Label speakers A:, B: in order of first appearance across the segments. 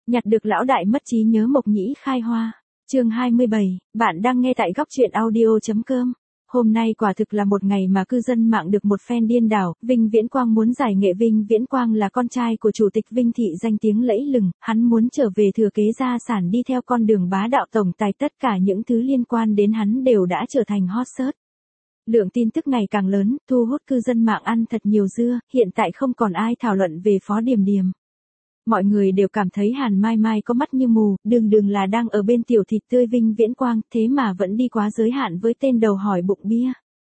A: Nhặt được lão đại mất trí nhớ Mộc Nhĩ khai hoa. Chương 27, bạn đang nghe tại góc truyện audio.com. Hôm nay quả thực là một ngày mà cư dân mạng được một phen điên đảo. Vinh Viễn Quang muốn giải nghệ. Vinh Viễn Quang là con trai của chủ tịch Vinh Thị danh tiếng lẫy lừng, hắn muốn trở về thừa kế gia sản đi theo con đường bá đạo tổng tài, tất cả những thứ liên quan đến hắn đều đã trở thành hot search. Lượng tin tức ngày càng lớn, thu hút cư dân mạng ăn thật nhiều dưa, hiện tại không còn ai thảo luận về Phó Điềm Điềm. Mọi người đều cảm thấy Hàn Mai Mai có mắt như mù, đường là đang ở bên tiểu thịt tươi Vinh Viễn Quang, thế mà vẫn đi quá giới hạn với tên đầu hỏi bụng bia.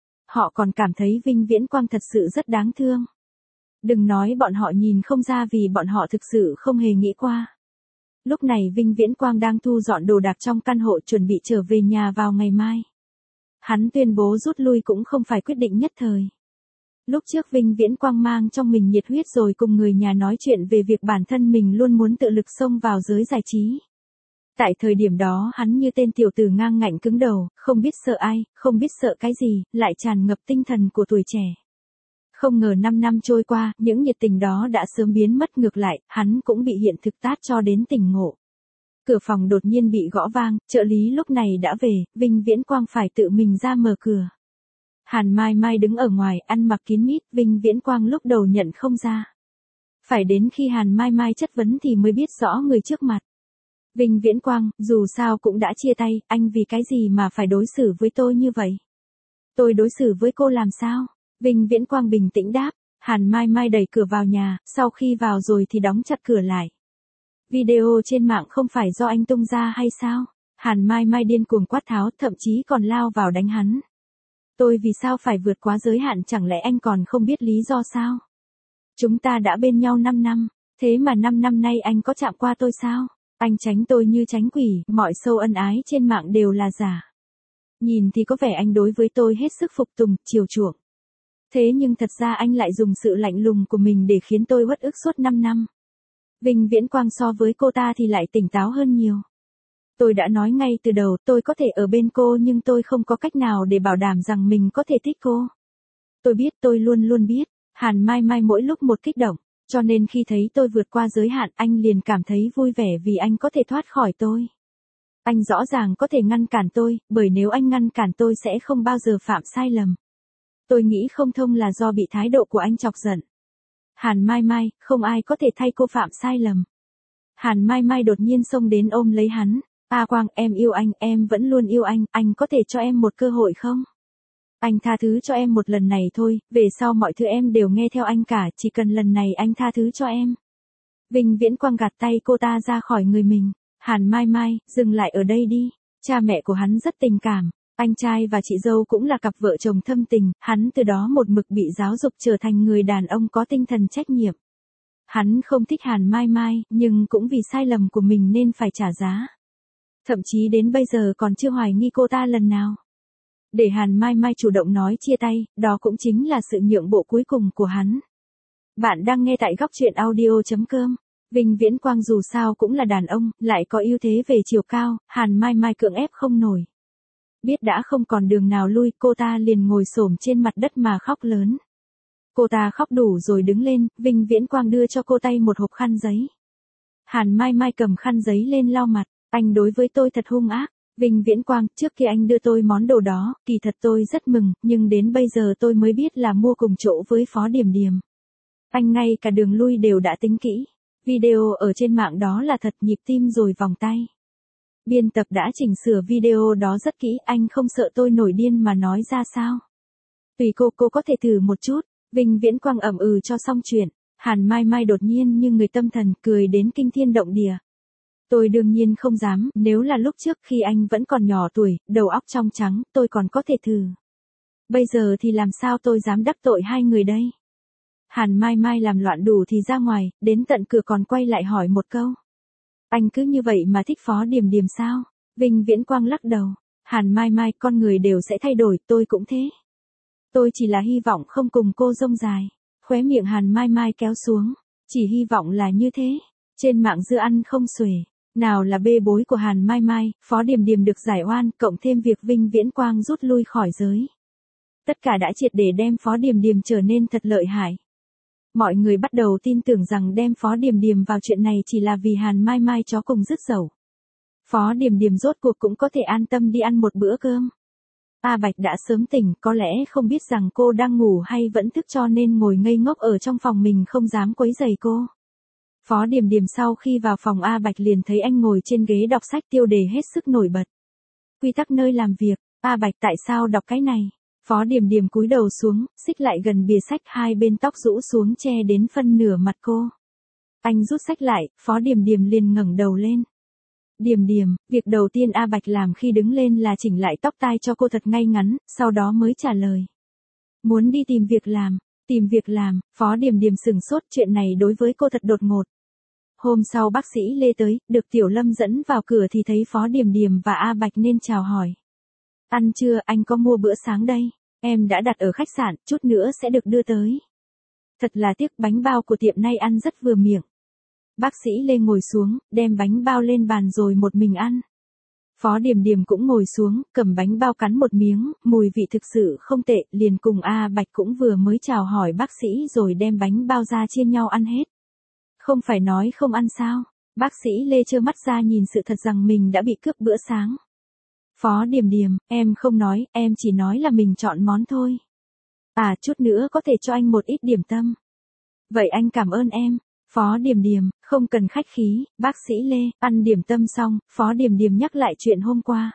A: Họ còn cảm thấy Vinh Viễn Quang thật sự rất đáng thương. Đừng nói bọn họ nhìn không ra vì bọn họ thực sự không hề nghĩ qua. Lúc này Vinh Viễn Quang đang thu dọn đồ đạc trong căn hộ chuẩn bị trở về nhà vào ngày mai. Hắn tuyên bố rút lui cũng không phải quyết định nhất thời. Lúc trước Vinh Viễn Quang mang trong mình nhiệt huyết rồi cùng người nhà nói chuyện về việc bản thân mình luôn muốn tự lực xông vào giới giải trí. Tại thời điểm đó hắn như tên tiểu tử ngang ngạnh cứng đầu, không biết sợ ai, không biết sợ cái gì, lại tràn ngập tinh thần của tuổi trẻ. Không ngờ 5 năm trôi qua, những nhiệt tình đó đã sớm biến mất, ngược lại, hắn cũng bị hiện thực tát cho đến tỉnh ngộ. Cửa phòng đột nhiên bị gõ vang, trợ lý lúc này đã về, Vinh Viễn Quang phải tự mình ra mở cửa. Hàn Mai Mai đứng ở ngoài, ăn mặc kín mít, Vinh Viễn Quang lúc đầu nhận không ra. Phải đến khi Hàn Mai Mai chất vấn thì mới biết rõ người trước mặt. Vinh Viễn Quang, dù sao cũng đã chia tay, anh vì cái gì mà phải đối xử với tôi như vậy? Tôi đối xử với cô làm sao? Vinh Viễn Quang bình tĩnh đáp. Hàn Mai Mai đẩy cửa vào nhà, sau khi vào rồi thì đóng chặt cửa lại. Video trên mạng không phải do anh tung ra hay sao? Hàn Mai Mai điên cuồng quát tháo, thậm chí còn lao vào đánh hắn. Tôi vì sao phải vượt quá giới hạn, chẳng lẽ anh còn không biết lý do sao? Chúng ta đã bên nhau 5 năm, thế mà 5 năm nay anh có chạm qua tôi sao? Anh tránh tôi như tránh quỷ, mọi show ân ái trên mạng đều là giả. Nhìn thì có vẻ anh đối với tôi hết sức phục tùng, chiều chuộng. Thế nhưng thật ra anh lại dùng sự lạnh lùng của mình để khiến tôi uất ức suốt 5 năm. Vinh Viễn Quang so với cô ta thì lại tỉnh táo hơn nhiều. Tôi đã nói ngay từ đầu, tôi có thể ở bên cô nhưng tôi không có cách nào để bảo đảm rằng mình có thể thích cô. Tôi biết, tôi luôn luôn biết. Hàn Mai Mai mỗi lúc một kích động, cho nên khi thấy tôi vượt qua giới hạn, anh liền cảm thấy vui vẻ vì anh có thể thoát khỏi tôi. Anh rõ ràng có thể ngăn cản tôi, bởi nếu anh ngăn cản tôi sẽ không bao giờ phạm sai lầm. Tôi nghĩ không thông là do bị thái độ của anh chọc giận. Hàn Mai Mai, không ai có thể thay cô phạm sai lầm. Hàn Mai Mai đột nhiên xông đến ôm lấy hắn. A Quang, em yêu anh, em vẫn luôn yêu anh có thể cho em một cơ hội không? Anh tha thứ cho em một lần này thôi, về sau mọi thứ em đều nghe theo anh cả, chỉ cần lần này anh tha thứ cho em. Vinh Viễn Quang gạt tay cô ta ra khỏi người mình. Hàn Mai Mai, dừng lại ở đây đi. Cha mẹ của hắn rất tình cảm, anh trai và chị dâu cũng là cặp vợ chồng thâm tình, hắn từ đó một mực bị giáo dục trở thành người đàn ông có tinh thần trách nhiệm. Hắn không thích Hàn Mai Mai, nhưng cũng vì sai lầm của mình nên phải trả giá. Thậm chí đến bây giờ còn chưa hoài nghi cô ta lần nào. Để Hàn Mai Mai chủ động nói chia tay, đó cũng chính là sự nhượng bộ cuối cùng của hắn. Bạn đang nghe tại góc truyện audio.com. Vinh Viễn Quang dù sao cũng là đàn ông, lại có ưu thế về chiều cao, Hàn Mai Mai cưỡng ép không nổi. Biết đã không còn đường nào lui, cô ta liền ngồi xổm trên mặt đất mà khóc lớn. Cô ta khóc đủ rồi đứng lên, Vinh Viễn Quang đưa cho cô tay một hộp khăn giấy. Hàn Mai Mai cầm khăn giấy lên lau mặt. Anh đối với tôi thật hung ác. Vinh Viễn Quang, trước khi anh đưa tôi món đồ đó, kỳ thật tôi rất mừng, nhưng đến bây giờ tôi mới biết là mua cùng chỗ với Phó Điềm Điềm. Anh ngay cả đường lui đều đã tính kỹ. Video ở trên mạng đó là thật, nhịp tim rồi vòng tay. Biên tập đã chỉnh sửa video đó rất kỹ, anh không sợ tôi nổi điên mà nói ra sao? Tùy cô có thể thử một chút. Vinh Viễn Quang ậm ừ cho xong chuyện. Hàn Mai Mai đột nhiên như người tâm thần, cười đến kinh thiên động địa. Tôi đương nhiên không dám, nếu là lúc trước khi anh vẫn còn nhỏ tuổi, đầu óc trong trắng, tôi còn có thể thử. Bây giờ thì làm sao tôi dám đắc tội hai người đây? Hàn Mai Mai làm loạn đủ thì ra ngoài, đến tận cửa còn quay lại hỏi một câu. Anh cứ như vậy mà thích Phó Điềm Điềm sao? Vinh Viễn Quang lắc đầu. Hàn Mai Mai, con người đều sẽ thay đổi, tôi cũng thế. Tôi chỉ là hy vọng không cùng cô dông dài. Khóe miệng Hàn Mai Mai kéo xuống. Chỉ hy vọng là như thế. Trên mạng dưa ăn không xuể. Nào là bê bối của Hàn Mai Mai, Phó Điềm Điềm được giải oan, cộng thêm việc Vinh Viễn Quang rút lui khỏi giới. Tất cả đã triệt để đem Phó Điềm Điềm trở nên thật lợi hại. Mọi người bắt đầu tin tưởng rằng đem Phó Điềm Điềm vào chuyện này chỉ là vì Hàn Mai Mai chó cùng dứt dẩu. Phó Điềm Điềm rốt cuộc cũng có thể an tâm đi ăn một bữa cơm. A Bạch đã sớm tỉnh, có lẽ không biết rằng cô đang ngủ hay vẫn thức cho nên ngồi ngây ngốc ở trong phòng mình không dám quấy rầy cô. Phó Điềm Điềm sau khi vào phòng A Bạch liền thấy anh ngồi trên ghế đọc sách tiêu đề hết sức nổi bật. Quy tắc nơi làm việc, A Bạch tại sao đọc cái này? Phó Điềm Điềm cúi đầu xuống, xích lại gần bìa sách, hai bên tóc rũ xuống che đến phân nửa mặt cô. Anh rút sách lại, Phó Điềm Điềm liền ngẩng đầu lên. Điềm Điềm, việc đầu tiên A Bạch làm khi đứng lên là chỉnh lại tóc tai cho cô thật ngay ngắn, sau đó mới trả lời. Muốn đi tìm việc làm. Tìm việc làm, Phó Điềm Điềm sửng sốt, chuyện này đối với cô thật đột ngột. Hôm sau bác sĩ Lê tới, được Tiểu Lâm dẫn vào cửa thì thấy Phó Điềm Điềm và A Bạch nên chào hỏi. Ăn trưa, anh có mua bữa sáng đây. Em đã đặt ở khách sạn, chút nữa sẽ được đưa tới. Thật là tiếc, bánh bao của tiệm nay ăn rất vừa miệng. Bác sĩ Lê ngồi xuống, đem bánh bao lên bàn rồi một mình ăn. Phó Điềm Điềm cũng ngồi xuống, cầm bánh bao cắn một miếng, mùi vị thực sự không tệ, liền cùng A Bạch cũng vừa mới chào hỏi bác sĩ rồi đem bánh bao ra chia nhau ăn hết. Không phải nói không ăn sao? Bác sĩ Lê trơ mắt ra nhìn sự thật rằng mình đã bị cướp bữa sáng. Phó Điềm Điềm, em không nói, em chỉ nói là mình chọn món thôi. À, chút nữa có thể cho anh một ít điểm tâm. Vậy anh cảm ơn em. Phó Điềm Điềm, không cần khách khí. Bác sĩ Lê, ăn điểm tâm xong, Phó Điềm Điềm nhắc lại chuyện hôm qua.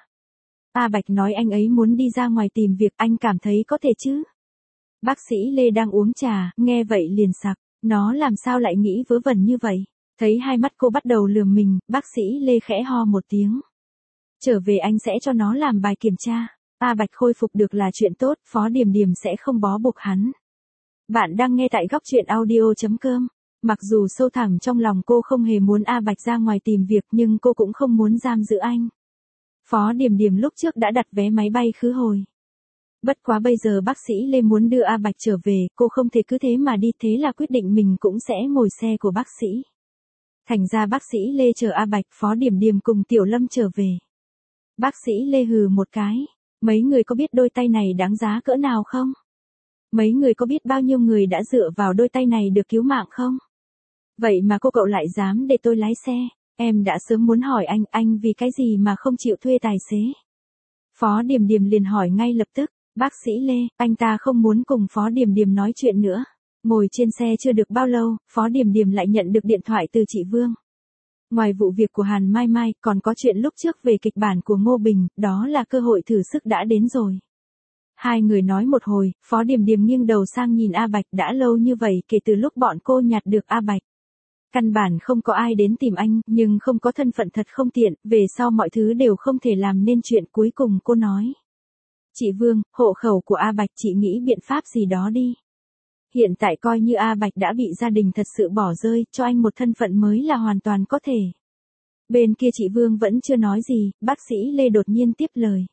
A: A Bạch nói anh ấy muốn đi ra ngoài tìm việc, anh cảm thấy có thể chứ? Bác sĩ Lê đang uống trà, nghe vậy liền sặc. Nó làm sao lại nghĩ vớ vẩn như vậy? Thấy hai mắt cô bắt đầu lườm mình, bác sĩ Lê khẽ ho một tiếng. Trở về anh sẽ cho nó làm bài kiểm tra. A Bạch khôi phục được là chuyện tốt, Phó Điềm Điềm sẽ không bó buộc hắn. Bạn đang nghe tại góc truyện audio.com. Mặc dù sâu thẳm trong lòng cô không hề muốn A Bạch ra ngoài tìm việc nhưng cô cũng không muốn giam giữ anh. Phó Điềm Điềm lúc trước đã đặt vé máy bay khứ hồi. Bất quá bây giờ bác sĩ Lê muốn đưa A Bạch trở về, cô không thể cứ thế mà đi, thế là quyết định mình cũng sẽ ngồi xe của bác sĩ. Thành ra bác sĩ Lê chở A Bạch, Phó Điềm Điềm cùng Tiểu Lâm trở về. Bác sĩ Lê hừ một cái. Mấy người có biết đôi tay này đáng giá cỡ nào không? Mấy người có biết bao nhiêu người đã dựa vào đôi tay này được cứu mạng không? Vậy mà cậu lại dám để tôi lái xe. Em đã sớm muốn hỏi anh vì cái gì mà không chịu thuê tài xế? Phó Điềm Điềm liền hỏi ngay lập tức. Bác sĩ Lê, anh ta không muốn cùng Phó Điềm Điềm nói chuyện nữa. Ngồi trên xe chưa được bao lâu, Phó Điềm Điềm lại nhận được điện thoại từ chị Vương. Ngoài vụ việc của Hàn Mai Mai, còn có chuyện lúc trước về kịch bản của Ngô Bình, đó là cơ hội thử sức đã đến rồi. Hai người nói một hồi, Phó Điềm Điềm nghiêng đầu sang nhìn A Bạch, đã lâu như vậy kể từ lúc bọn cô nhặt được A Bạch. Căn bản không có ai đến tìm anh, nhưng không có thân phận thật không tiện, về sau mọi thứ đều không thể làm nên chuyện, cuối cùng cô nói. Chị Vương, hộ khẩu của A Bạch chị nghĩ biện pháp gì đó đi. Hiện tại coi như A Bạch đã bị gia đình thật sự bỏ rơi, cho anh một thân phận mới là hoàn toàn có thể. Bên kia chị Vương vẫn chưa nói gì, bác sĩ Lê đột nhiên tiếp lời.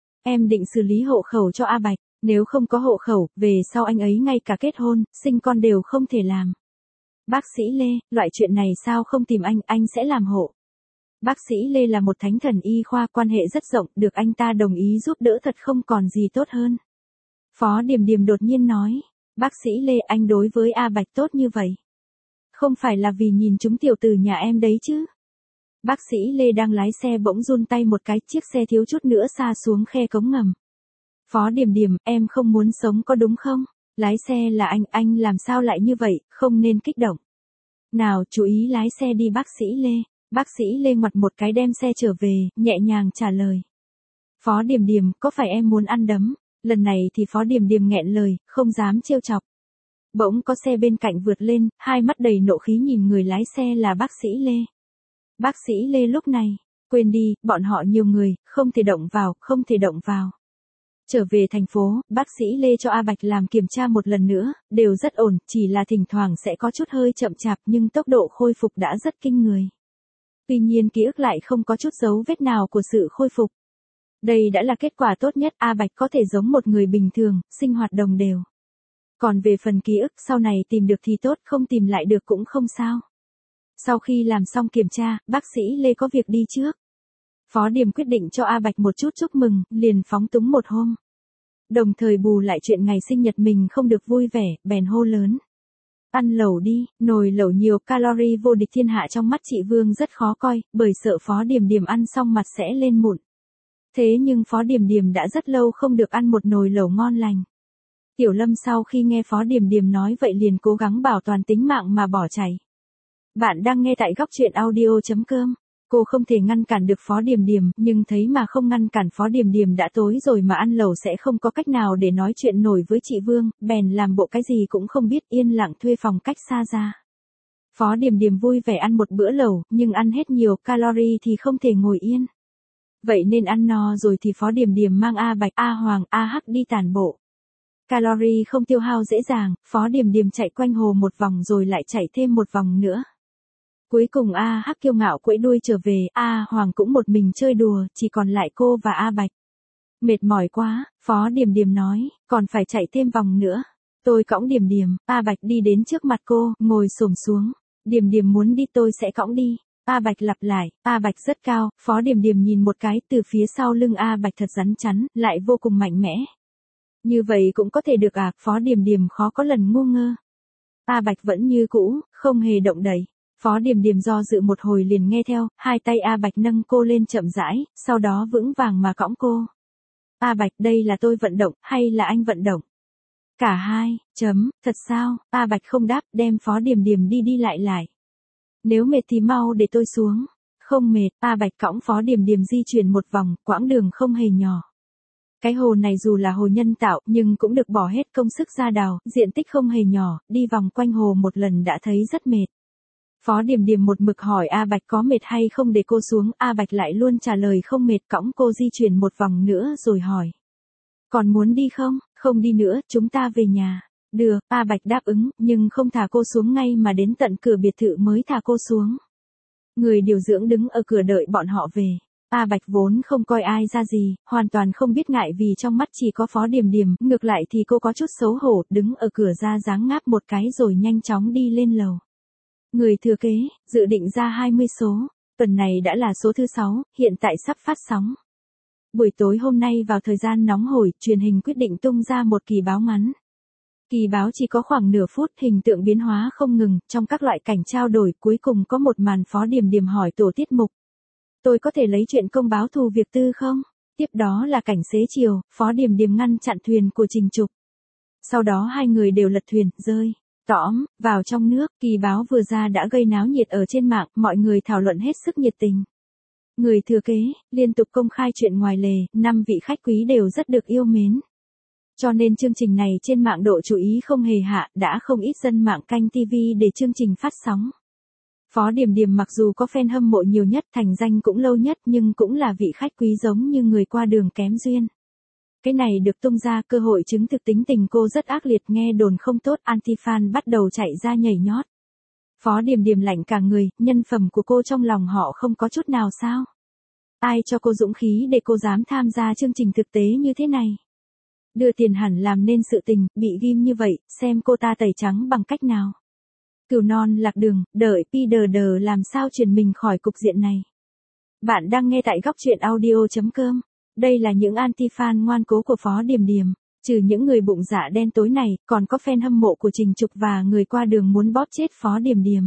A: Em định xử lý hộ khẩu cho A Bạch, nếu không có hộ khẩu, về sau anh ấy ngay cả kết hôn, sinh con đều không thể làm. Bác sĩ Lê, loại chuyện này sao không tìm anh sẽ làm hộ. Bác sĩ Lê là một thánh thần y khoa, quan hệ rất rộng, được anh ta đồng ý giúp đỡ thật không còn gì tốt hơn. Phó Điềm Điềm đột nhiên nói, bác sĩ Lê, anh đối với A Bạch tốt như vậy. Không phải là vì nhìn chúng tiểu tử nhà em đấy chứ. Bác sĩ Lê đang lái xe bỗng run tay một cái, chiếc xe thiếu chút nữa sa xuống khe cống ngầm. Phó Điềm Điềm, em không muốn sống có đúng không? Lái xe là anh làm sao lại như vậy, không nên kích động. Nào, chú ý lái xe đi bác sĩ Lê. Bác sĩ Lê ngoặt một cái đem xe trở về, nhẹ nhàng trả lời. Phó Điềm Điềm, có phải em muốn ăn đấm? Lần này thì Phó Điềm Điềm nghẹn lời, không dám trêu chọc. Bỗng có xe bên cạnh vượt lên, hai mắt đầy nộ khí nhìn người lái xe là bác sĩ Lê. Bác sĩ Lê lúc này, quên đi, bọn họ nhiều người, không thể động vào, không thể động vào. Trở về thành phố, bác sĩ Lê cho A Bạch làm kiểm tra một lần nữa, đều rất ổn, chỉ là thỉnh thoảng sẽ có chút hơi chậm chạp nhưng tốc độ khôi phục đã rất kinh người. Tuy nhiên ký ức lại không có chút dấu vết nào của sự khôi phục. Đây đã là kết quả tốt nhất, A Bạch có thể giống một người bình thường, sinh hoạt đồng đều. Còn về phần ký ức, sau này tìm được thì tốt, không tìm lại được cũng không sao. Sau khi làm xong kiểm tra, bác sĩ Lê có việc đi trước. Phó Điềm quyết định cho A Bạch một chút chúc mừng, liền phóng túng một hôm. Đồng thời bù lại chuyện ngày sinh nhật mình không được vui vẻ, bèn hô lớn. Ăn lẩu đi, nồi lẩu nhiều calorie vô địch thiên hạ trong mắt chị Vương rất khó coi, bởi sợ Phó Điềm Điềm ăn xong mặt sẽ lên mụn. Thế nhưng Phó Điềm Điềm đã rất lâu không được ăn một nồi lẩu ngon lành. Tiểu Lâm sau khi nghe Phó Điềm Điềm nói vậy liền cố gắng bảo toàn tính mạng mà bỏ chạy. Bạn đang nghe tại góc truyện audio.com. Cô không thể ngăn cản được Phó Điềm Điềm, nhưng thấy mà không ngăn cản Phó Điềm Điềm đã tối rồi mà ăn lẩu sẽ không có cách nào để nói chuyện nổi với chị Vương, bèn làm bộ cái gì cũng không biết yên lặng thuê phòng cách xa ra. Phó Điềm Điềm vui vẻ ăn một bữa lẩu, nhưng ăn hết nhiều calorie thì không thể ngồi yên. Vậy nên ăn no rồi thì Phó Điềm Điềm mang A Bạch, A Hoàng, A Hắc đi tản bộ. Calorie không tiêu hao dễ dàng, Phó Điềm Điềm chạy quanh hồ một vòng rồi lại chạy thêm một vòng nữa. Cuối cùng A Hắc kiêu ngạo quẫy đuôi trở về, A Hoàng cũng một mình chơi đùa, chỉ còn lại cô và A Bạch. Mệt mỏi quá, Phó Điềm Điềm nói, còn phải chạy thêm vòng nữa. Tôi cõng Điềm Điềm, A Bạch đi đến trước mặt cô, ngồi xổm xuống. Điềm Điềm muốn đi tôi sẽ cõng đi. A Bạch lặp lại, A Bạch rất cao, Phó Điềm Điềm nhìn một cái từ phía sau lưng A Bạch thật rắn chắn, lại vô cùng mạnh mẽ. Như vậy cũng có thể được à, Phó Điềm Điềm khó có lần ngu ngơ. A Bạch vẫn như cũ, không hề động đậy. Phó Điềm Điềm do dự một hồi liền nghe theo, hai tay A Bạch nâng cô lên chậm rãi, sau đó vững vàng mà cõng cô. A Bạch, đây là tôi vận động, hay là anh vận động? Cả hai, thật sao? A Bạch không đáp, đem Phó Điềm Điềm đi đi lại lại. Nếu mệt thì mau để tôi xuống. Không mệt, A Bạch cõng Phó Điềm Điềm di chuyển một vòng, quãng đường không hề nhỏ. Cái hồ này dù là hồ nhân tạo, nhưng cũng được bỏ hết công sức ra đào, diện tích không hề nhỏ, đi vòng quanh hồ một lần đã thấy rất mệt. Phó Điềm Điềm một mực hỏi A Bạch có mệt hay không để cô xuống, A Bạch lại luôn trả lời không mệt, cõng cô di chuyển một vòng nữa rồi hỏi. Còn muốn đi không? Không đi nữa, chúng ta về nhà. Được, A Bạch đáp ứng, nhưng không thả cô xuống ngay mà đến tận cửa biệt thự mới thả cô xuống. Người điều dưỡng đứng ở cửa đợi bọn họ về. A Bạch vốn không coi ai ra gì, hoàn toàn không biết ngại vì trong mắt chỉ có Phó Điềm Điềm, ngược lại thì cô có chút xấu hổ, đứng ở cửa ra dáng ngáp một cái rồi nhanh chóng đi lên lầu. Người thừa kế, dự định ra 20 số, tuần này đã là số thứ 6, hiện tại sắp phát sóng. Buổi tối hôm nay vào thời gian nóng hổi, truyền hình quyết định tung ra một kỳ báo ngắn. Kỳ báo chỉ có khoảng nửa phút, hình tượng biến hóa không ngừng, trong các loại cảnh trao đổi, cuối cùng có một màn Phó Điềm Điềm hỏi tổ tiết mục. Tôi có thể lấy chuyện công báo thù việc tư không? Tiếp đó là cảnh xế chiều, Phó Điềm Điềm ngăn chặn thuyền của Trình Trục. Sau đó hai người đều lật thuyền, rơi tõm vào trong nước. Kỳ báo vừa ra đã gây náo nhiệt ở trên mạng, mọi người thảo luận hết sức nhiệt tình. Người thừa kế liên tục công khai chuyện ngoài lề, 5 vị khách quý đều rất được yêu mến. Cho nên chương trình này trên mạng độ chú ý không hề hạ, đã không ít dân mạng canh TV để chương trình phát sóng. Phó Điềm Điềm mặc dù có fan hâm mộ nhiều nhất, thành danh cũng lâu nhất, nhưng cũng là vị khách quý giống như người qua đường kém duyên. Cái này được tung ra, cơ hội chứng thực tính tình cô rất ác liệt, nghe đồn không tốt, anti-fan bắt đầu chạy ra nhảy nhót. Phó Điềm Điềm lạnh cả người, nhân phẩm của cô trong lòng họ không có chút nào sao? Ai cho cô dũng khí để cô dám tham gia chương trình thực tế như thế này? Đưa tiền hẳn làm nên sự tình, bị ghim như vậy, xem cô ta tẩy trắng bằng cách nào. Cừu non lạc đường, đợi PDD làm sao truyền mình khỏi cục diện này. Bạn đang nghe tại góc truyện audio.com. Đây là những anti-fan ngoan cố của Phó Điềm Điềm. Trừ những người bụng dạ đen tối này, còn có fan hâm mộ của Trình Trục và người qua đường muốn bóp chết Phó Điềm Điềm.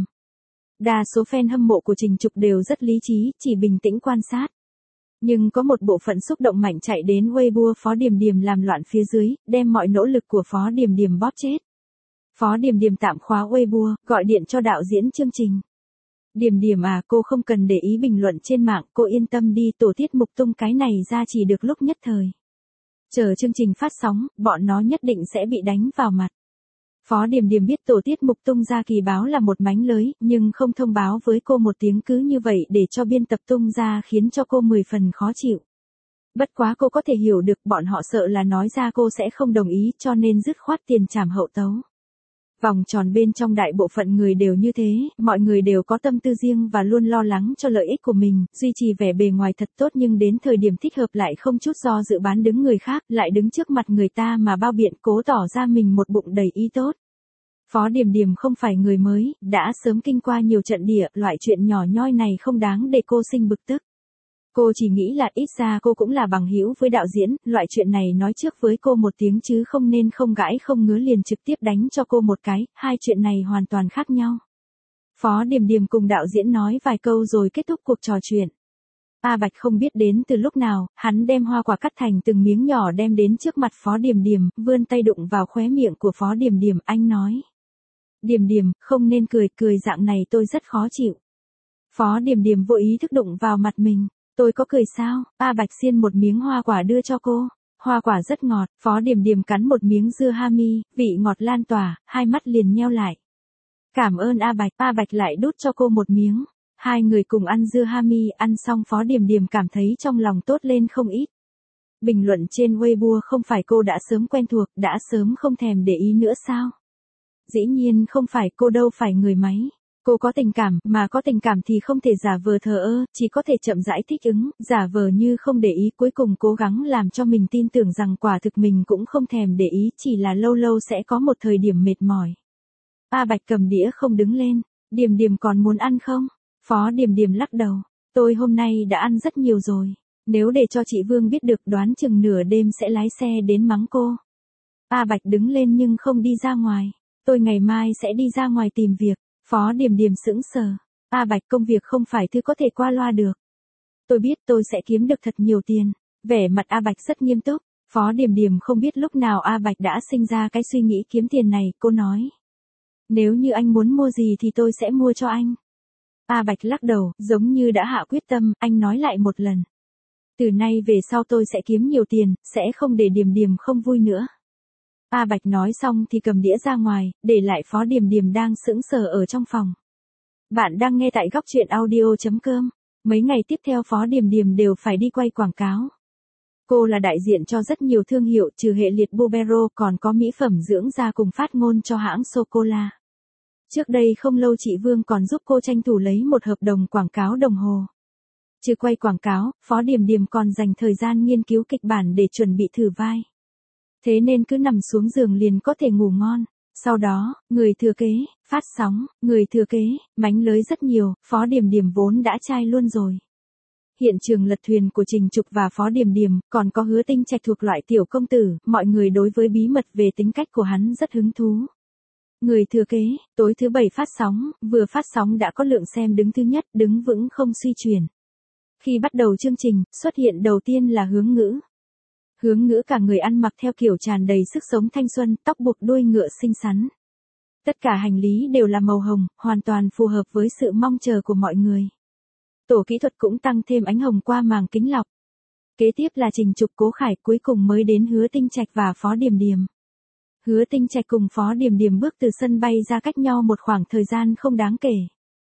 A: Đa số fan hâm mộ của Trình Trục đều rất lý trí, chỉ bình tĩnh quan sát. Nhưng có một bộ phận xúc động mạnh chạy đến Weibo Phó Điềm Điềm làm loạn phía dưới, đem mọi nỗ lực của Phó Điềm Điềm bóp chết. Phó Điềm Điềm tạm khóa Weibo, gọi điện cho đạo diễn chương trình. Điềm Điềm à, cô không cần để ý bình luận trên mạng, cô yên tâm đi, tổ tiết mục tung cái này ra chỉ được lúc nhất thời. Chờ chương trình phát sóng, bọn nó nhất định sẽ bị đánh vào mặt. Phó Điềm Điềm biết tổ tiết mục tung ra kỳ báo là một mánh lới, nhưng không thông báo với cô một tiếng, cứ như vậy để cho biên tập tung ra khiến cho cô 10 phần khó chịu. Bất quá cô có thể hiểu được, bọn họ sợ là nói ra cô sẽ không đồng ý, cho nên dứt khoát tiền trảm hậu tấu. Vòng tròn bên trong đại bộ phận người đều như thế, mọi người đều có tâm tư riêng và luôn lo lắng cho lợi ích của mình, duy trì vẻ bề ngoài thật tốt nhưng đến thời điểm thích hợp lại không chút do dự bán đứng người khác, lại đứng trước mặt người ta mà bao biện, cố tỏ ra mình một bụng đầy ý tốt. Phó Điềm Điềm không phải người mới, đã sớm kinh qua nhiều trận địa, loại chuyện nhỏ nhoi này không đáng để cô sinh bực tức. Cô chỉ nghĩ là ít ra cô cũng là bằng hữu với đạo diễn, loại chuyện này nói trước với cô một tiếng chứ không nên không gãi không ngứa liền trực tiếp đánh cho cô một cái, hai chuyện này hoàn toàn khác nhau. Phó Điềm Điềm cùng đạo diễn nói vài câu rồi kết thúc cuộc trò chuyện. A Bạch không biết đến từ lúc nào, hắn đem hoa quả cắt thành từng miếng nhỏ đem đến trước mặt Phó Điềm Điềm, vươn tay đụng vào khóe miệng của Phó Điềm Điềm, anh nói. Điềm Điềm, không nên cười, cười dạng này tôi rất khó chịu. Phó Điềm Điềm vô ý thức đụng vào mặt mình, tôi có cười sao? A Bạch xiên một miếng hoa quả đưa cho cô. Hoa quả rất ngọt, Phó Điềm Điềm cắn một miếng dưa hami, vị ngọt lan tỏa, hai mắt liền nheo lại. Cảm ơn A Bạch lại đút cho cô một miếng. Hai người cùng ăn dưa hami, ăn xong Phó Điềm Điềm cảm thấy trong lòng tốt lên không ít. Bình luận trên Weibo không phải cô đã sớm quen thuộc, đã sớm không thèm để ý nữa sao? Dĩ nhiên không phải, cô đâu phải người máy. Cô có tình cảm, mà có tình cảm thì không thể giả vờ thờ ơ, chỉ có thể chậm rãi thích ứng, giả vờ như không để ý, cuối cùng cố gắng làm cho mình tin tưởng rằng quả thực mình cũng không thèm để ý, chỉ là lâu lâu sẽ có một thời điểm mệt mỏi. A Bạch cầm đĩa không đứng lên, Điềm Điềm còn muốn ăn không? Phó Điềm Điềm lắc đầu, tôi hôm nay đã ăn rất nhiều rồi, nếu để cho chị Vương biết được đoán chừng nửa đêm sẽ lái xe đến mắng cô. A Bạch đứng lên nhưng không đi ra ngoài, tôi ngày mai sẽ đi ra ngoài tìm việc. Phó Điềm Điềm sững sờ, A Bạch công việc không phải thứ có thể qua loa được. Tôi biết tôi sẽ kiếm được thật nhiều tiền, vẻ mặt A Bạch rất nghiêm túc, Phó Điềm Điềm không biết lúc nào A Bạch đã sinh ra cái suy nghĩ kiếm tiền này, cô nói. Nếu như anh muốn mua gì thì tôi sẽ mua cho anh. A Bạch lắc đầu, giống như đã hạ quyết tâm, anh nói lại một lần. Từ nay về sau tôi sẽ kiếm nhiều tiền, sẽ không để Điềm Điềm không vui nữa. A Bạch nói xong thì cầm đĩa ra ngoài, để lại Phó Điềm Điềm đang sững sờ ở trong phòng. Bạn đang nghe tại góc truyện audio.com. Mấy ngày tiếp theo Phó Điềm Điềm đều phải đi quay quảng cáo. Cô là đại diện cho rất nhiều thương hiệu trừ hệ liệt Bobero còn có mỹ phẩm dưỡng da cùng phát ngôn cho hãng sô-cô-la. Trước đây không lâu chị Vương còn giúp cô tranh thủ lấy một hợp đồng quảng cáo đồng hồ. Trừ quay quảng cáo, Phó Điềm Điềm còn dành thời gian nghiên cứu kịch bản để chuẩn bị thử vai. Thế nên cứ nằm xuống giường liền có thể ngủ ngon. Sau đó, người thừa kế, phát sóng, người thừa kế, mánh lới rất nhiều, Phó Điềm Điềm vốn đã chai luôn rồi. Hiện trường lật thuyền của Trình Trục và Phó Điềm Điềm, còn có Hứa Tinh Trạch thuộc loại tiểu công tử, mọi người đối với bí mật về tính cách của hắn rất hứng thú. Người thừa kế, tối thứ Bảy phát sóng, vừa phát sóng đã có lượng xem đứng thứ nhất, đứng vững không suy chuyển. Khi bắt đầu chương trình, xuất hiện đầu tiên là Hướng Ngữ. Hướng Ngữ cả người ăn mặc theo kiểu tràn đầy sức sống thanh xuân, tóc buộc đuôi ngựa xinh xắn. Tất cả hành lý đều là màu hồng, hoàn toàn phù hợp với sự mong chờ của mọi người. Tổ kỹ thuật cũng tăng thêm ánh hồng qua màng kính lọc. Kế tiếp là Trình Trục Cố Khải, cuối cùng mới đến Hứa Tinh Trạch và Phó Điềm Điềm. Hứa Tinh Trạch cùng Phó Điềm Điềm bước từ sân bay ra cách nhau một khoảng thời gian không đáng kể.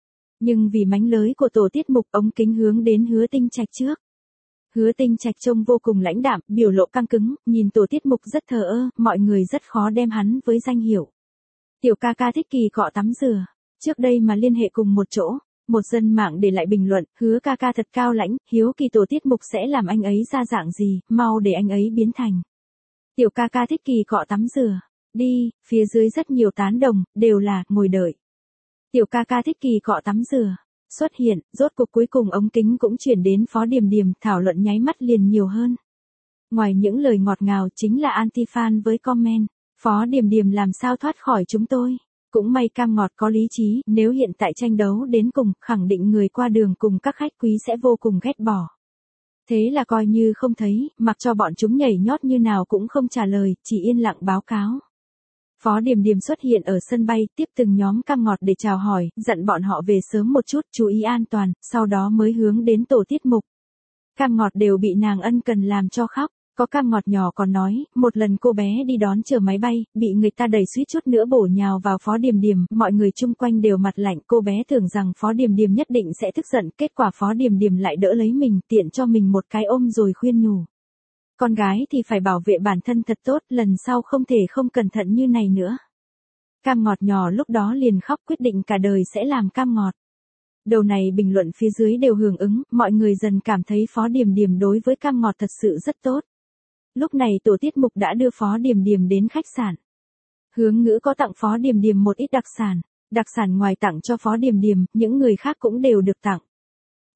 A: Nhưng vì mánh lới của tổ tiết mục, ống kính hướng đến Hứa Tinh Trạch trước. Hứa Tinh Trạch trông vô cùng lãnh đạm, biểu lộ căng cứng, nhìn tổ tiết mục rất thờ ơ, mọi người rất khó đem hắn với danh hiệu. Tiểu ca ca thích kỳ cọ tắm rửa. Trước đây mà liên hệ cùng một chỗ, một dân mạng để lại bình luận, Hứa ca ca thật cao lãnh, hiếu kỳ tổ tiết mục sẽ làm anh ấy ra dạng gì, mau để anh ấy biến thành. Tiểu ca ca thích kỳ cọ tắm rửa. Đi, phía dưới rất nhiều tán đồng, đều là, ngồi đợi. Tiểu ca ca thích kỳ cọ tắm rửa. Xuất hiện, rốt cuộc cuối cùng ống kính cũng chuyển đến Phó Điềm Điềm, thảo luận nháy mắt liền nhiều hơn. Ngoài những lời ngọt ngào chính là anti-fan với comment, Phó Điềm Điềm làm sao thoát khỏi chúng tôi. Cũng may cam ngọt có lý trí, nếu hiện tại tranh đấu đến cùng, khẳng định người qua đường cùng các khách quý sẽ vô cùng ghét bỏ. Thế là coi như không thấy, mặc cho bọn chúng nhảy nhót như nào cũng không trả lời, chỉ yên lặng báo cáo. Phó Điềm Điềm xuất hiện ở sân bay, tiếp từng nhóm cam ngọt để chào hỏi, dặn bọn họ về sớm một chút, chú ý an toàn, sau đó mới hướng đến tổ tiết mục. Cam ngọt đều bị nàng ân cần làm cho khóc, có cam ngọt nhỏ còn nói, một lần cô bé đi đón chờ máy bay, bị người ta đẩy suýt chút nữa bổ nhào vào Phó Điềm Điềm, mọi người chung quanh đều mặt lạnh, cô bé tưởng rằng Phó Điềm Điềm nhất định sẽ tức giận, kết quả Phó Điềm Điềm lại đỡ lấy mình, tiện cho mình một cái ôm rồi khuyên nhủ. Con gái thì phải bảo vệ bản thân thật tốt, lần sau không thể không cẩn thận như này nữa. Cam ngọt nhỏ lúc đó liền khóc, quyết định cả đời sẽ làm cam ngọt. Đầu này bình luận phía dưới đều hưởng ứng, mọi người dần cảm thấy Phó Điềm Điềm đối với cam ngọt thật sự rất tốt. Lúc này tổ tiết mục đã đưa Phó Điềm Điềm đến khách sạn. Hướng Ngữ có tặng Phó Điềm Điềm một ít đặc sản ngoài tặng cho Phó Điềm Điềm, những người khác cũng đều được tặng.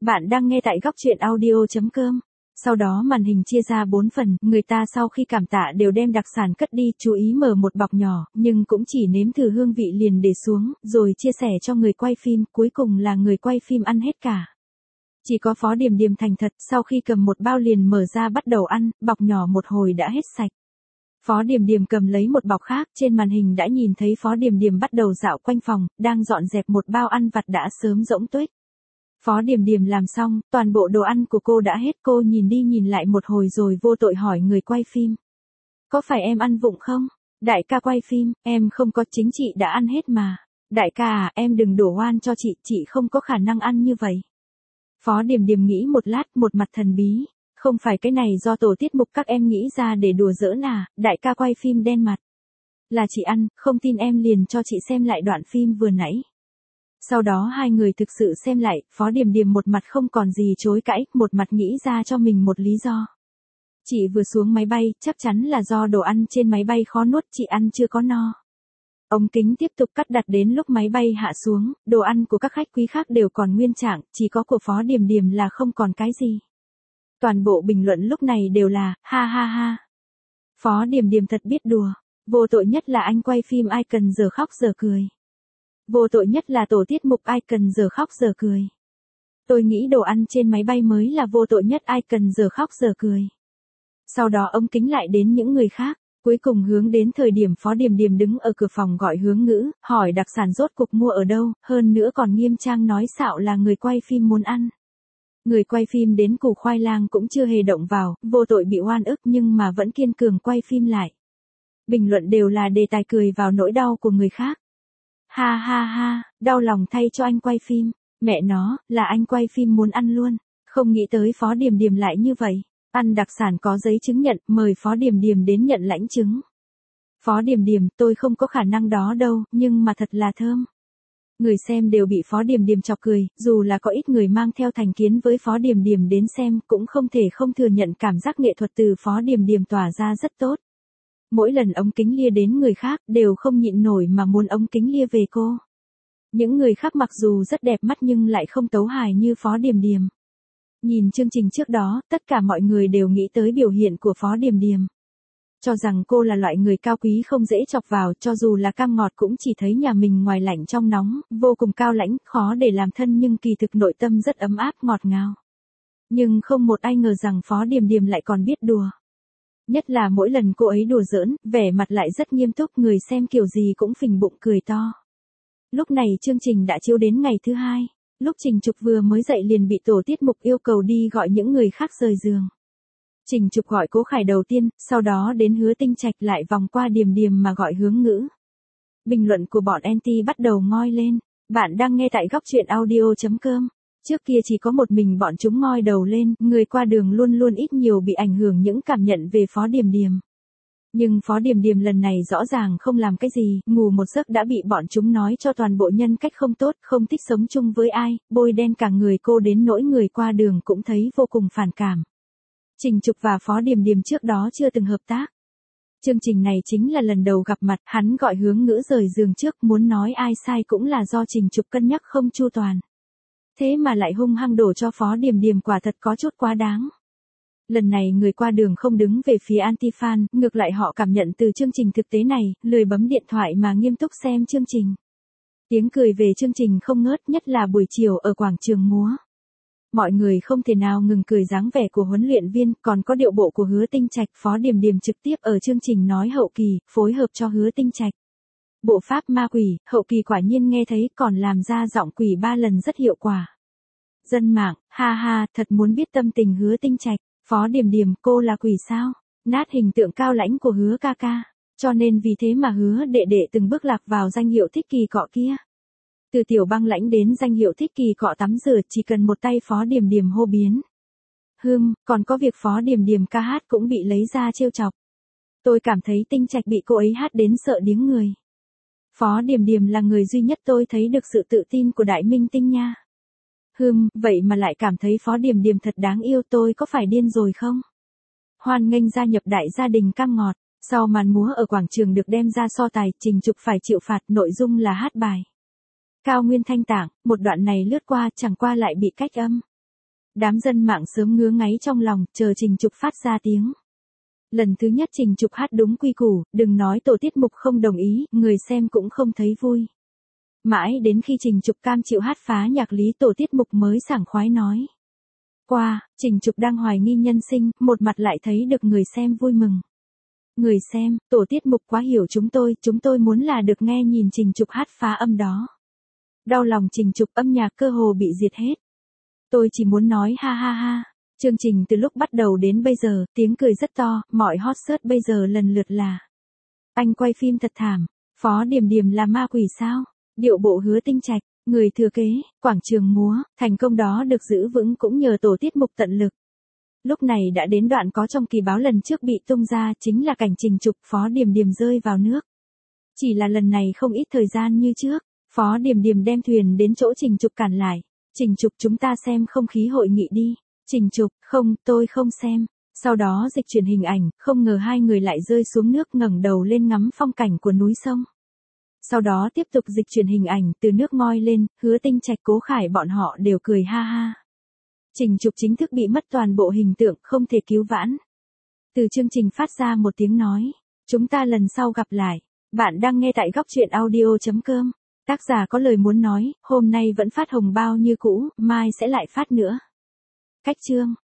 A: Bạn đang nghe tại góc truyện audio.com. Sau đó màn hình chia ra 4 phần, người ta sau khi cảm tạ đều đem đặc sản cất đi, chú ý mở một bọc nhỏ, nhưng cũng chỉ nếm thử hương vị liền để xuống, rồi chia sẻ cho người quay phim, cuối cùng là người quay phim ăn hết cả. Chỉ có Phó Điềm Điềm thành thật, sau khi cầm một bao liền mở ra bắt đầu ăn, bọc nhỏ một hồi đã hết sạch. Phó Điềm Điềm cầm lấy một bọc khác, trên màn hình đã nhìn thấy Phó Điềm Điềm bắt đầu dạo quanh phòng, đang dọn dẹp một bao ăn vặt đã sớm rỗng tuếch. Phó Điềm Điềm làm xong, toàn bộ đồ ăn của cô đã hết, cô nhìn đi nhìn lại một hồi rồi vô tội hỏi người quay phim. Có phải em ăn vụng không? Đại ca quay phim, em không có, chính chị đã ăn hết mà. Đại ca à, em đừng đổ oan cho chị không có khả năng ăn như vậy. Phó Điềm Điềm nghĩ một lát, một mặt thần bí. Không phải cái này do tổ tiết mục các em nghĩ ra để đùa giỡn à, đại ca quay phim đen mặt. Là chị ăn, không tin em liền cho chị xem lại đoạn phim vừa nãy. Sau đó hai người thực sự xem lại, Phó Điềm Điềm một mặt không còn gì chối cãi, một mặt nghĩ ra cho mình một lý do. Chị vừa xuống máy bay, chắc chắn là do đồ ăn trên máy bay khó nuốt, chị ăn chưa có no. Ống kính tiếp tục cắt đặt đến lúc máy bay hạ xuống, đồ ăn của các khách quý khác đều còn nguyên trạng, chỉ có của Phó Điềm Điềm là không còn cái gì. Toàn bộ bình luận lúc này đều là, ha ha ha. Phó Điềm Điềm thật biết đùa, vô tội nhất là anh quay phim ai cần giờ khóc giờ cười. Vô tội nhất là tổ tiết mục ai cần giờ khóc giờ cười. Tôi nghĩ đồ ăn trên máy bay mới là vô tội nhất ai cần giờ khóc giờ cười. Sau đó ống kính lại đến những người khác, cuối cùng hướng đến thời điểm Phó Điềm Điềm đứng ở cửa phòng gọi Hướng Ngữ, hỏi đặc sản rốt cục mua ở đâu, hơn nữa còn nghiêm trang nói xạo là người quay phim muốn ăn. Người quay phim đến củ khoai lang cũng chưa hề động vào, vô tội bị oan ức nhưng mà vẫn kiên cường quay phim lại. Bình luận đều là đề tài cười vào nỗi đau của người khác. Ha ha ha, đau lòng thay cho anh quay phim, mẹ nó, là anh quay phim muốn ăn luôn, không nghĩ tới Phó Điềm Điềm lại như vậy, ăn đặc sản có giấy chứng nhận, mời Phó Điềm Điềm đến nhận lãnh chứng. Phó Điềm Điềm, tôi không có khả năng đó đâu, nhưng mà thật là thơm. Người xem đều bị Phó Điềm Điềm chọc cười, dù là có ít người mang theo thành kiến với Phó Điềm Điềm đến xem, cũng không thể không thừa nhận cảm giác nghệ thuật từ Phó Điềm Điềm tỏa ra rất tốt. Mỗi lần ống kính lia đến người khác, đều không nhịn nổi mà muốn ống kính lia về cô. Những người khác mặc dù rất đẹp mắt nhưng lại không tấu hài như Phó Điềm Điềm. Nhìn chương trình trước đó, tất cả mọi người đều nghĩ tới biểu hiện của Phó Điềm Điềm. Cho rằng cô là loại người cao quý không dễ chọc vào, cho dù là cam ngọt cũng chỉ thấy nhà mình ngoài lạnh trong nóng, vô cùng cao lãnh, khó để làm thân nhưng kỳ thực nội tâm rất ấm áp ngọt ngào. Nhưng không một ai ngờ rằng Phó Điềm Điềm lại còn biết đùa. Nhất là mỗi lần cô ấy đùa giỡn, vẻ mặt lại rất nghiêm túc, người xem kiểu gì cũng phình bụng cười to. Lúc này chương trình đã chiếu đến ngày thứ 2, lúc Trình Trục vừa mới dậy liền bị tổ tiết mục yêu cầu đi gọi những người khác rời giường. Trình Trục gọi Cố Khải đầu tiên, sau đó đến Hứa Tinh Trạch lại vòng qua Điềm Điềm mà gọi Hướng Ngữ. Bình luận của bọn anti bắt đầu ngoi lên, bạn đang nghe tại góc truyện audio.com. Trước kia chỉ có một mình bọn chúng ngoi đầu lên, người qua đường luôn luôn ít nhiều bị ảnh hưởng những cảm nhận về Phó Điềm Điềm. Nhưng Phó Điềm Điềm lần này rõ ràng không làm cái gì, ngủ một giấc đã bị bọn chúng nói cho toàn bộ nhân cách không tốt, không thích sống chung với ai, bôi đen cả người cô đến nỗi người qua đường cũng thấy vô cùng phản cảm. Trình Trục và Phó Điềm Điềm trước đó chưa từng hợp tác. Chương trình này chính là lần đầu gặp mặt, hắn gọi Hướng Ngữ rời giường trước, muốn nói ai sai cũng là do Trình Trục cân nhắc không chu toàn. Thế mà lại hung hăng đổ cho Phó Điềm Điềm, quả thật có chút quá đáng. Lần này người qua đường không đứng về phía anti-fan, ngược lại họ cảm nhận từ chương trình thực tế này, lười bấm điện thoại mà nghiêm túc xem chương trình. Tiếng cười về chương trình không ngớt, nhất là buổi chiều ở quảng trường múa. Mọi người không thể nào ngừng cười dáng vẻ của huấn luyện viên, còn có điệu bộ của Hứa Tinh Trạch. Phó Điềm Điềm trực tiếp ở chương trình nói hậu kỳ, phối hợp cho Hứa Tinh Trạch. Bộ pháp ma quỷ, hậu kỳ quả nhiên nghe thấy, còn làm ra giọng quỷ 3 lần rất hiệu quả. Dân mạng, ha ha, thật muốn biết tâm tình Hứa Tinh Trạch. Phó Điềm Điềm, cô là quỷ sao? Nát hình tượng cao lãnh của Hứa ca ca. Cho nên vì thế mà Hứa đệ đệ từng bước lạc vào danh hiệu thích kỳ cọ kia. Từ tiểu băng lãnh đến danh hiệu thích kỳ cọ tắm rửa, chỉ cần một tay Phó Điềm Điềm hô biến. Còn có việc Phó Điềm Điềm ca hát cũng bị lấy ra trêu chọc. Tôi cảm thấy Tinh Trạch bị cô ấy hát đến sợ điếng người. Phó Điềm Điềm là người duy nhất tôi thấy được sự tự tin của đại minh tinh nha. Vậy mà lại cảm thấy Phó Điềm Điềm thật đáng yêu, tôi có phải điên rồi không? Hoan nghênh gia nhập đại gia đình cam ngọt. Sau màn múa ở quảng trường được đem ra so tài, Trình Trục phải chịu phạt, nội dung là hát bài Cao Nguyên Thanh Tạng, một đoạn này lướt qua chẳng qua lại bị cách âm. Đám dân mạng sớm ngứa ngáy trong lòng, chờ Trình Trục phát ra tiếng. Lần thứ nhất Trình Trục hát đúng quy củ, đừng nói tổ tiết mục không đồng ý, người xem cũng không thấy vui. Mãi đến khi Trình Trục cam chịu hát phá nhạc lý tổ tiết mục mới sảng khoái nói. Qua, Trình Trục đang hoài nghi nhân sinh, một mặt lại thấy được người xem vui mừng. Người xem, tổ tiết mục quá hiểu chúng tôi muốn là được nghe nhìn Trình Trục hát phá âm đó. Đau lòng Trình Trục, âm nhạc cơ hồ bị diệt hết. Tôi chỉ muốn nói ha ha ha. Chương trình từ lúc bắt đầu đến bây giờ, tiếng cười rất to, mọi hot search bây giờ lần lượt là. Anh quay phim thật thảm, Phó Điềm Điềm là ma quỷ sao? Điệu bộ Hứa Tinh Trạch, người thừa kế, quảng trường múa, thành công đó được giữ vững cũng nhờ tổ tiết mục tận lực. Lúc này đã đến đoạn có trong kỳ báo lần trước bị tung ra chính là cảnh Trình Trục Phó Điềm Điềm rơi vào nước. Chỉ là lần này không ít thời gian như trước, Phó Điềm Điềm đem thuyền đến chỗ Trình Trục cản lại. Trình Trục chúng ta xem không khí hội nghị đi. Trình Trục, không, tôi không xem. Sau đó dịch chuyển hình ảnh, không ngờ hai người lại rơi xuống nước ngẩng đầu lên ngắm phong cảnh của núi sông. Sau đó tiếp tục dịch chuyển hình ảnh, từ nước ngoi lên, Hứa Tinh Trạch Cố Khải bọn họ đều cười ha ha. Trình Trục chính thức bị mất toàn bộ hình tượng, không thể cứu vãn. Từ chương trình phát ra một tiếng nói, chúng ta lần sau gặp lại. Bạn đang nghe tại góc truyện audio.com. Tác giả có lời muốn nói, hôm nay vẫn phát hồng bao như cũ, mai sẽ lại phát nữa. Cách chương